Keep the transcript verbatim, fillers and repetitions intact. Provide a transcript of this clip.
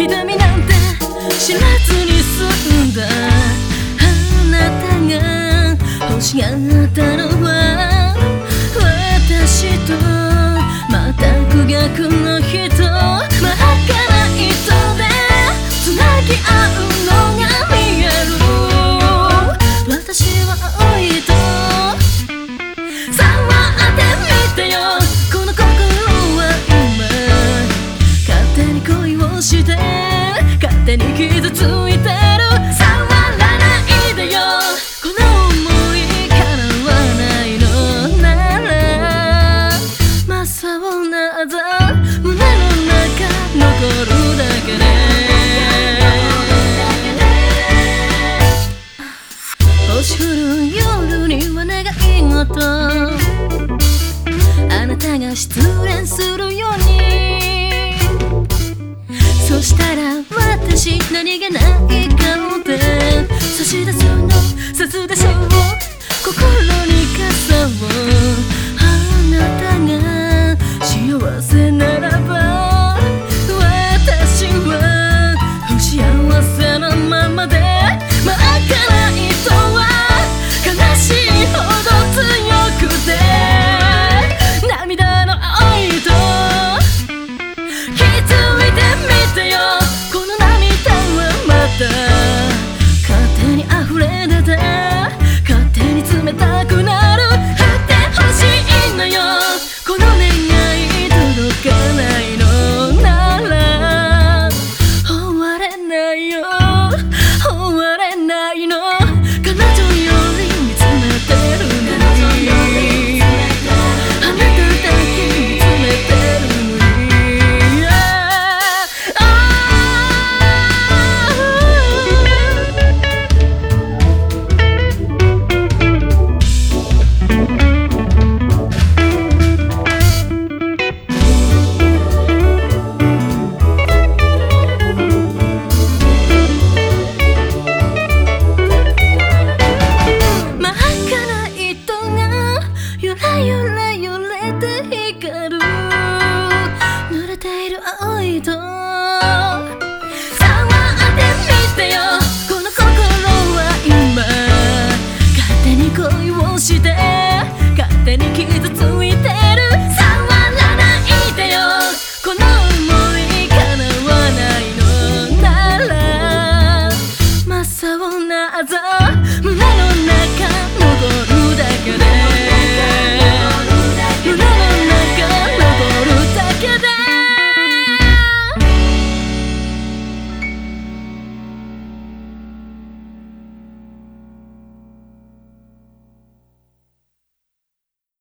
痛みなんて知らずに済んだ。あなたが欲しがったのは私と全く逆の人。真っ赤な糸でつなぎ合うのが見える。私は青い糸。触ってみてよこの心は今。勝手に恋をして勝手に傷ついてる。触らないでよこの想い叶わないのなら。真っ青なあざ胸の中残るだけで。星降る夜には願い事。あなたが失恋するように。そしたら私何気ない顔で差し出すのさすでしょう。